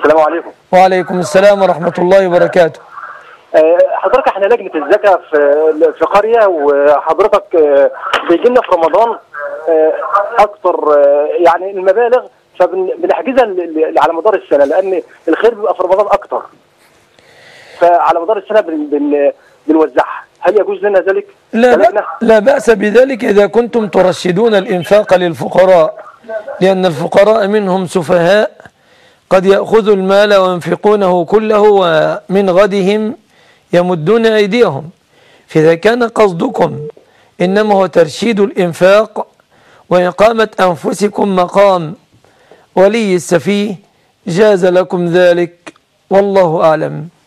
السلام عليكم. وعليكم السلام ورحمة الله وبركاته. حضرتك احنا لجنة الزكاة في قرية، وحضرتك بيجي لنا في رمضان اكتر يعني المبالغ، فبنحجزها على مدار السنة، لان الخير بيبقى في رمضان اكتر، فعلى مدار السنة بنوزعها. هل يجوز لنا ذلك؟ لا بأس بذلك إذا كنتم ترشدون الإنفاق للفقراء، لأن الفقراء منهم سفهاء قد يأخذوا المال وينفقونه كله ومن غدهم يمدون أيديهم. فإذا كان قصدكم إنما هو ترشيد الإنفاق وإقامة أنفسكم مقام ولي السفيه، جاز لكم ذلك، والله أعلم.